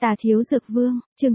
Tà Thiếu Dược Vương, chương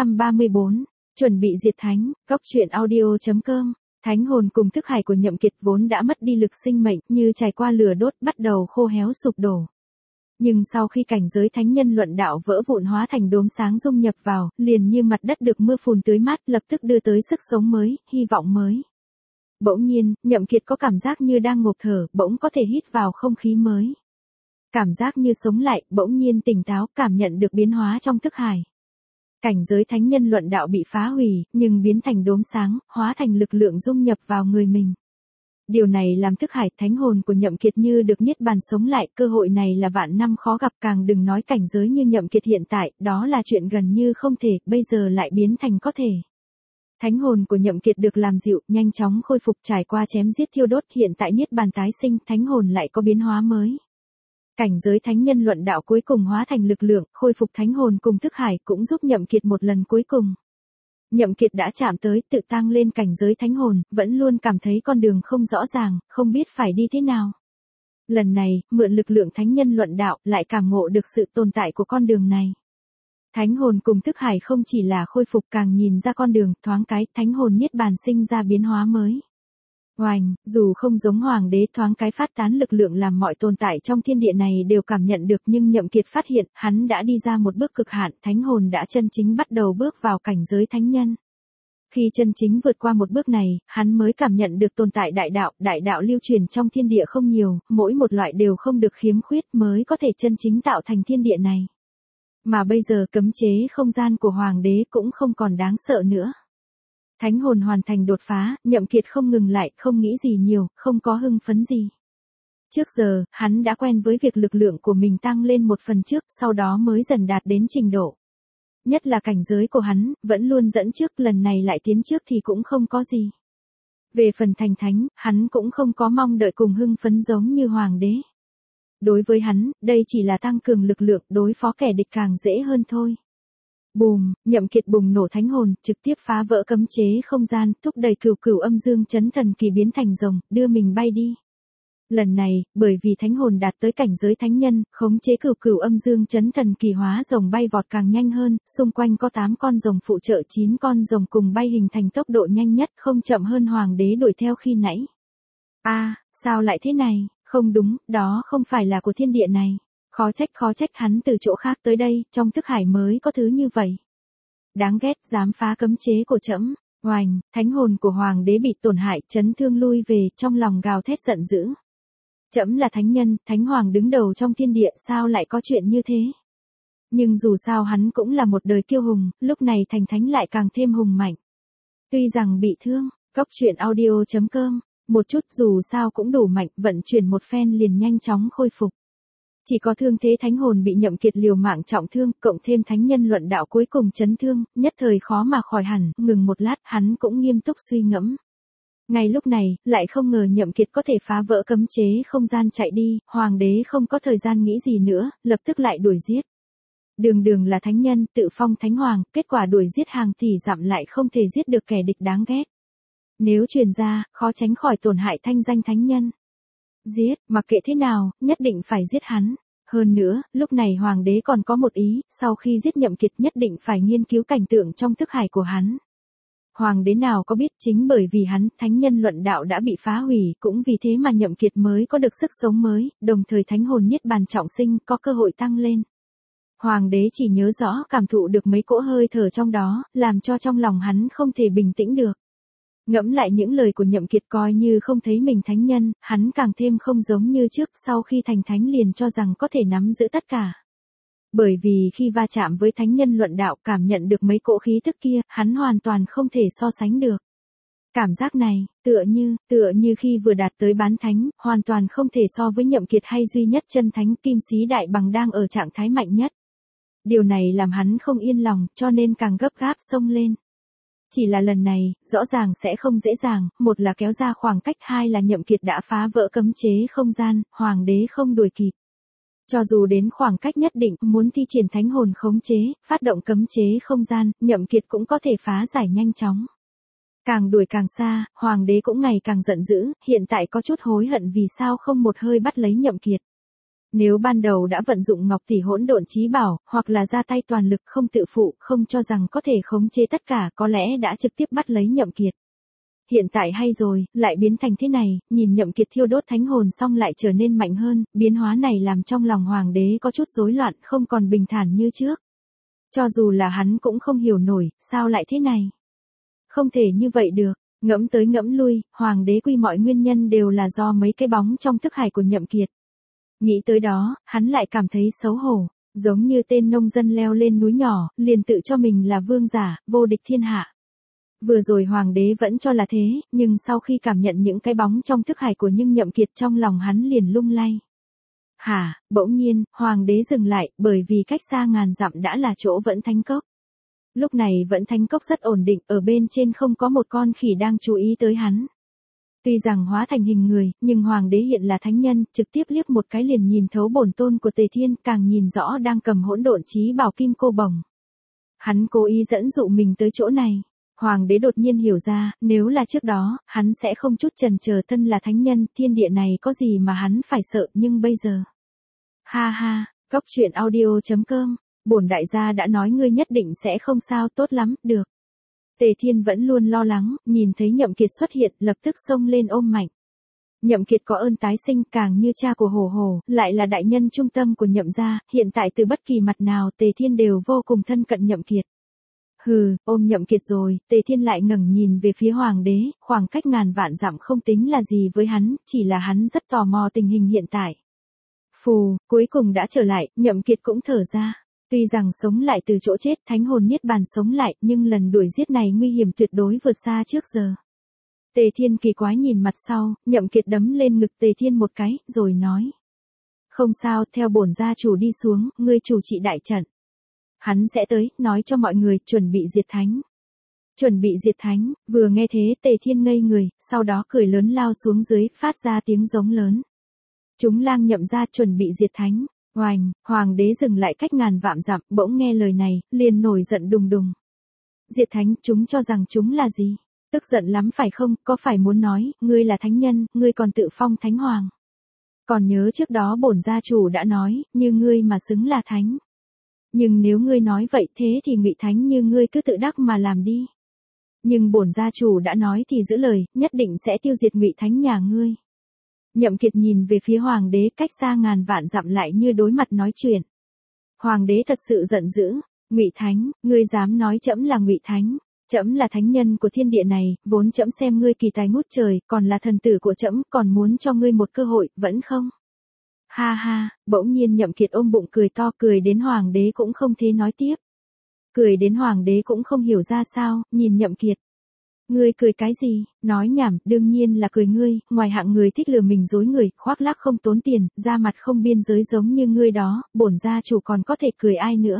834, chuẩn bị diệt thánh, góc truyện audio.com. Thánh hồn cùng thức hải của Nhậm Kiệt vốn đã mất đi lực sinh mệnh, như trải qua lửa đốt bắt đầu khô héo sụp đổ. Nhưng sau khi cảnh giới thánh nhân luận đạo vỡ vụn hóa thành đốm sáng dung nhập vào, liền như mặt đất được mưa phùn tưới mát, lập tức đưa tới sức sống mới, hy vọng mới. Bỗng nhiên, Nhậm Kiệt có cảm giác như đang ngộp thở, bỗng có thể hít vào không khí mới. Cảm giác như sống lại, bỗng nhiên tỉnh táo, cảm nhận được biến hóa trong thức hải. Cảnh giới thánh nhân luận đạo bị phá hủy, nhưng biến thành đốm sáng, hóa thành lực lượng dung nhập vào người mình. Điều này làm thức hải thánh hồn của Nhậm Kiệt như được niết bàn sống lại, cơ hội này là vạn năm khó gặp, càng đừng nói cảnh giới như Nhậm Kiệt hiện tại, đó là chuyện gần như không thể, bây giờ lại biến thành có thể. Thánh hồn của Nhậm Kiệt được làm dịu, nhanh chóng khôi phục, trải qua chém giết thiêu đốt, hiện tại niết bàn tái sinh, thánh hồn lại có biến hóa mới. Cảnh giới thánh nhân luận đạo cuối cùng hóa thành lực lượng, khôi phục thánh hồn cùng thức hải cũng giúp Nhậm Kiệt một lần cuối cùng. Nhậm Kiệt đã chạm tới, tự tăng lên cảnh giới thánh hồn, vẫn luôn cảm thấy con đường không rõ ràng, không biết phải đi thế nào. Lần này, mượn lực lượng thánh nhân luận đạo, lại cảm ngộ được sự tồn tại của con đường này. Thánh hồn cùng thức hải không chỉ là khôi phục, càng nhìn ra con đường, thoáng cái, thánh hồn niết bàn sinh ra biến hóa mới. Oành, dù không giống hoàng đế, thoáng cái phát tán lực lượng làm mọi tồn tại trong thiên địa này đều cảm nhận được, nhưng Nhậm Kiệt phát hiện, hắn đã đi ra một bước cực hạn, thánh hồn đã chân chính bắt đầu bước vào cảnh giới thánh nhân. Khi chân chính vượt qua một bước này, hắn mới cảm nhận được tồn tại đại đạo lưu truyền trong thiên địa không nhiều, mỗi một loại đều không được khiếm khuyết mới có thể chân chính tạo thành thiên địa này. Mà bây giờ cấm chế không gian của hoàng đế cũng không còn đáng sợ nữa. Thánh hồn hoàn thành đột phá, Nhậm Kiệt không ngừng lại, không nghĩ gì nhiều, không có hưng phấn gì. Trước giờ, hắn đã quen với việc lực lượng của mình tăng lên một phần trước, sau đó mới dần đạt đến trình độ. Nhất là cảnh giới của hắn, vẫn luôn dẫn trước, lần này lại tiến trước thì cũng không có gì. Về phần thành thánh, hắn cũng không có mong đợi cùng hưng phấn giống như hoàng đế. Đối với hắn, đây chỉ là tăng cường lực lượng, đối phó kẻ địch càng dễ hơn thôi. Bùm, Nhậm Kiệt bùng nổ thánh hồn, trực tiếp phá vỡ cấm chế không gian, thúc đẩy cửu âm dương chấn thần kỳ biến thành rồng, đưa mình bay đi. Lần này, bởi vì thánh hồn đạt tới cảnh giới thánh nhân, khống chế cửu âm dương chấn thần kỳ hóa rồng bay vọt càng nhanh hơn, xung quanh có 8 con rồng phụ trợ 9 con rồng cùng bay hình thành tốc độ nhanh nhất, không chậm hơn hoàng đế đuổi theo khi nãy. Sao lại thế này, không đúng, đó không phải là của thiên địa này. Khó trách hắn từ chỗ khác tới đây, trong thức hải mới có thứ như vậy. Đáng ghét, dám phá cấm chế của trẫm. Oành, thánh hồn của hoàng đế bị tổn hại, chấn thương lui về, trong lòng gào thét giận dữ. Trẫm là thánh nhân, thánh hoàng đứng đầu trong thiên địa, sao lại có chuyện như thế? Nhưng dù sao hắn cũng là một đời kiêu hùng, lúc này thành thánh lại càng thêm hùng mạnh. Tuy rằng bị thương, góc truyện audio.com, một chút dù sao cũng đủ mạnh, vận chuyển một phen liền nhanh chóng khôi phục. Chỉ có thương thế thánh hồn bị Nhậm Kiệt liều mạng trọng thương, cộng thêm thánh nhân luận đạo cuối cùng chấn thương, nhất thời khó mà khỏi hẳn, ngừng một lát, hắn cũng nghiêm túc suy ngẫm. Ngay lúc này, lại không ngờ Nhậm Kiệt có thể phá vỡ cấm chế không gian chạy đi, hoàng đế không có thời gian nghĩ gì nữa, lập tức lại đuổi giết. Đường là thánh nhân, tự phong thánh hoàng, kết quả đuổi giết hàng tỷ dặm lại không thể giết được kẻ địch đáng ghét. Nếu truyền ra, khó tránh khỏi tổn hại thanh danh thánh nhân. Giết, mặc kệ thế nào, nhất định phải giết hắn. Hơn nữa, lúc này hoàng đế còn có một ý, sau khi giết Nhậm Kiệt nhất định phải nghiên cứu cảnh tượng trong thức hải của hắn. Hoàng đế nào có biết, chính bởi vì hắn, thánh nhân luận đạo đã bị phá hủy, cũng vì thế mà Nhậm Kiệt mới có được sức sống mới, đồng thời thánh hồn niết bàn trọng sinh, có cơ hội tăng lên. Hoàng đế chỉ nhớ rõ cảm thụ được mấy cỗ hơi thở trong đó, làm cho trong lòng hắn không thể bình tĩnh được. Ngẫm lại những lời của Nhậm Kiệt coi như không thấy mình thánh nhân, hắn càng thêm không giống như trước, sau khi thành thánh liền cho rằng có thể nắm giữ tất cả. Bởi vì khi va chạm với thánh nhân luận đạo cảm nhận được mấy cỗ khí tức kia, hắn hoàn toàn không thể so sánh được. Cảm giác này, tựa như khi vừa đạt tới bán thánh, hoàn toàn không thể so với Nhậm Kiệt hay duy nhất chân thánh Kim Sĩ Đại Bằng đang ở trạng thái mạnh nhất. Điều này làm hắn không yên lòng, cho nên càng gấp gáp xông lên. Chỉ là lần này, rõ ràng sẽ không dễ dàng, một là kéo ra khoảng cách, hai là Nhậm Kiệt đã phá vỡ cấm chế không gian, hoàng đế không đuổi kịp. Cho dù đến khoảng cách nhất định, muốn thi triển thánh hồn khống chế, phát động cấm chế không gian, Nhậm Kiệt cũng có thể phá giải nhanh chóng. Càng đuổi càng xa, hoàng đế cũng ngày càng giận dữ, hiện tại có chút hối hận vì sao không một hơi bắt lấy Nhậm Kiệt. Nếu ban đầu đã vận dụng Ngọc Tỷ Hỗn Độn Chí Bảo, hoặc là ra tay toàn lực không tự phụ, không cho rằng có thể khống chế tất cả, có lẽ đã trực tiếp bắt lấy Nhậm Kiệt. Hiện tại hay rồi, lại biến thành thế này, nhìn Nhậm Kiệt thiêu đốt thánh hồn xong lại trở nên mạnh hơn, biến hóa này làm trong lòng hoàng đế có chút rối loạn, không còn bình thản như trước. Cho dù là hắn cũng không hiểu nổi, sao lại thế này? Không thể như vậy được, ngẫm tới ngẫm lui, hoàng đế quy mọi nguyên nhân đều là do mấy cái bóng trong thức hải của Nhậm Kiệt. Nghĩ tới đó, hắn lại cảm thấy xấu hổ, giống như tên nông dân leo lên núi nhỏ, liền tự cho mình là vương giả, vô địch thiên hạ. Vừa rồi hoàng đế vẫn cho là thế, nhưng sau khi cảm nhận những cái bóng trong thức hải của Nhậm Kiệt trong lòng hắn liền lung lay. Hả, bỗng nhiên, hoàng đế dừng lại, bởi vì cách xa ngàn dặm đã là chỗ Vẫn Thánh Cốc. Lúc này Vẫn Thánh Cốc rất ổn định, ở bên trên không có một con khỉ đang chú ý tới hắn. Tuy rằng hóa thành hình người, nhưng hoàng đế hiện là thánh nhân, trực tiếp liếc một cái liền nhìn thấu bổn tôn của Tề Thiên, càng nhìn rõ đang cầm hỗn độn chí bảo kim cô bồng. Hắn cố ý dẫn dụ mình tới chỗ này. Hoàng đế đột nhiên hiểu ra, nếu là trước đó, hắn sẽ không chút chần chờ, thân là thánh nhân, thiên địa này có gì mà hắn phải sợ, nhưng bây giờ. Ha ha, coctruyện.audio.com, bổn đại gia đã nói ngươi nhất định sẽ không sao, tốt lắm, được. Tề Thiên vẫn luôn lo lắng, nhìn thấy Nhậm Kiệt xuất hiện, lập tức xông lên ôm mạnh. Nhậm Kiệt có ơn tái sinh, càng như cha của Hổ Hổ, lại là đại nhân trung tâm của Nhậm gia, hiện tại từ bất kỳ mặt nào Tề Thiên đều vô cùng thân cận Nhậm Kiệt. Hừ, ôm Nhậm Kiệt rồi, Tề Thiên lại ngẩng nhìn về phía hoàng đế, khoảng cách ngàn vạn dặm không tính là gì với hắn, chỉ là hắn rất tò mò tình hình hiện tại. Phù, cuối cùng đã trở lại, Nhậm Kiệt cũng thở ra. Tuy rằng sống lại từ chỗ chết, thánh hồn niết bàn sống lại, nhưng lần đuổi giết này nguy hiểm tuyệt đối vượt xa trước giờ. Tề Thiên kỳ quái nhìn mặt sau, Nhậm Kiệt đấm lên ngực Tề Thiên một cái, rồi nói. Không sao, theo bổn gia chủ đi xuống, ngươi chủ trị đại trận. Hắn sẽ tới, nói cho mọi người, chuẩn bị diệt thánh. Chuẩn bị diệt thánh, vừa nghe thế Tề Thiên ngây người, sau đó cười lớn lao xuống dưới, phát ra tiếng giống lớn. Chúng lang Nhậm gia chuẩn bị diệt thánh. Oành, hoàng đế dừng lại cách ngàn vạn dặm, bỗng nghe lời này, liền nổi giận đùng đùng. Diệt thánh, chúng cho rằng chúng là gì? Tức giận lắm phải không, có phải muốn nói, ngươi là thánh nhân, ngươi còn tự phong thánh hoàng. Còn nhớ trước đó bổn gia chủ đã nói, như ngươi mà xứng là thánh. Nhưng nếu ngươi nói vậy thế thì Ngụy Thánh như ngươi cứ tự đắc mà làm đi. Nhưng bổn gia chủ đã nói thì giữ lời, nhất định sẽ tiêu diệt Ngụy Thánh nhà ngươi. Nhậm Kiệt nhìn về phía hoàng đế, cách xa ngàn vạn dặm lại như đối mặt nói chuyện. Hoàng đế thật sự giận dữ, Ngụy Thánh, ngươi dám nói trẫm là Ngụy Thánh? Trẫm là thánh nhân của thiên địa này, vốn trẫm xem ngươi kỳ tài ngút trời, còn là thần tử của trẫm, còn muốn cho ngươi một cơ hội, vẫn không? Ha ha, bỗng nhiên Nhậm Kiệt ôm bụng cười to, cười đến hoàng đế cũng không thế nói tiếp. Cười đến hoàng đế cũng không hiểu ra sao, nhìn Nhậm Kiệt. Ngươi cười cái gì, nói nhảm, đương nhiên là cười ngươi, ngoài hạng người thích lừa mình dối người, khoác lác không tốn tiền, da mặt không biên giới giống như ngươi đó, bổn gia chủ còn có thể cười ai nữa.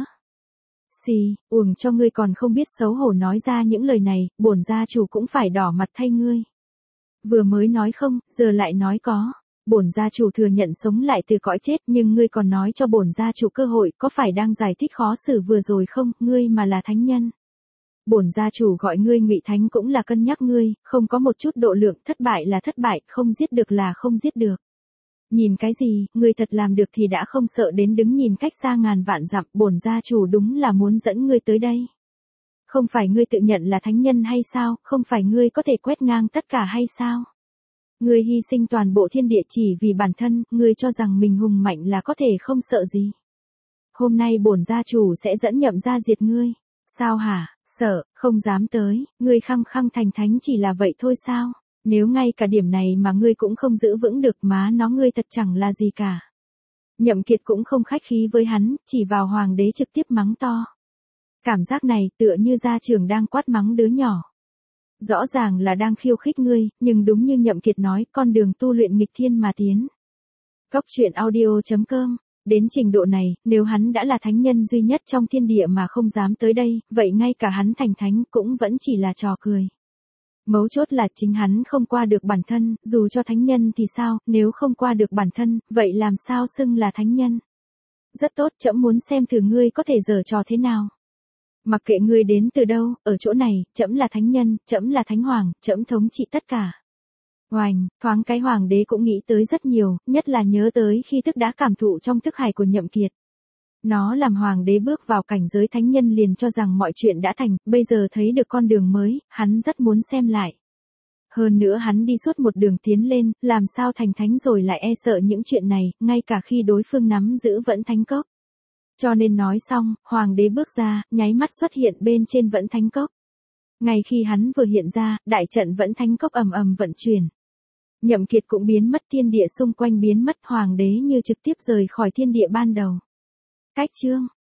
Xì, uổng cho ngươi còn không biết xấu hổ nói ra những lời này, bổn gia chủ cũng phải đỏ mặt thay ngươi. Vừa mới nói không, giờ lại nói có. Bổn gia chủ thừa nhận sống lại từ cõi chết, nhưng ngươi còn nói cho bổn gia chủ cơ hội, có phải đang giải thích khó xử vừa rồi không, ngươi mà là thánh nhân. Bổn gia chủ gọi ngươi Ngụy Thánh cũng là cân nhắc ngươi, không có một chút độ lượng, thất bại là thất bại, không giết được là không giết được. Nhìn cái gì, ngươi thật làm được thì đã không sợ đến đứng nhìn cách xa ngàn vạn dặm, bổn gia chủ đúng là muốn dẫn ngươi tới đây. Không phải ngươi tự nhận là thánh nhân hay sao, không phải ngươi có thể quét ngang tất cả hay sao? Ngươi hy sinh toàn bộ thiên địa chỉ vì bản thân, ngươi cho rằng mình hùng mạnh là có thể không sợ gì. Hôm nay bổn gia chủ sẽ dẫn Nhậm gia diệt ngươi. Sao hả, sợ, không dám tới, ngươi khăng khăng thành thánh chỉ là vậy thôi sao? Nếu ngay cả điểm này mà ngươi cũng không giữ vững được má nó ngươi thật chẳng là gì cả. Nhậm Kiệt cũng không khách khí với hắn, chỉ vào hoàng đế trực tiếp mắng to. Cảm giác này tựa như gia trưởng đang quát mắng đứa nhỏ. Rõ ràng là đang khiêu khích ngươi, nhưng đúng như Nhậm Kiệt nói, con đường tu luyện nghịch thiên mà tiến. Coctruyện.audio.com. Đến trình độ này, nếu hắn đã là thánh nhân duy nhất trong thiên địa mà không dám tới đây, vậy ngay cả hắn thành thánh cũng vẫn chỉ là trò cười. Mấu chốt là chính hắn không qua được bản thân, dù cho thánh nhân thì sao, nếu không qua được bản thân, vậy làm sao xưng là thánh nhân? Rất tốt, trẫm muốn xem thử ngươi có thể giở trò thế nào. Mặc kệ ngươi đến từ đâu, ở chỗ này, trẫm là thánh nhân, trẫm là thánh hoàng, trẫm thống trị tất cả. Oành, thoáng cái hoàng đế cũng nghĩ tới rất nhiều, nhất là nhớ tới khi thức đã cảm thụ trong thức hải của Nhậm Kiệt. Nó làm hoàng đế bước vào cảnh giới thánh nhân liền cho rằng mọi chuyện đã thành, bây giờ thấy được con đường mới, hắn rất muốn xem lại. Hơn nữa hắn đi suốt một đường tiến lên, làm sao thành thánh rồi lại e sợ những chuyện này, ngay cả khi đối phương nắm giữ Vẫn Thánh Cốc. Cho nên nói xong, hoàng đế bước ra, nháy mắt xuất hiện bên trên Vẫn Thánh Cốc. Ngay khi hắn vừa hiện ra, đại trận Vẫn Thánh Cốc ầm ầm vận chuyển. Nhậm Kiệt cũng biến mất, thiên địa xung quanh biến mất, hoàng đế như trực tiếp rời khỏi thiên địa ban đầu. Cách chương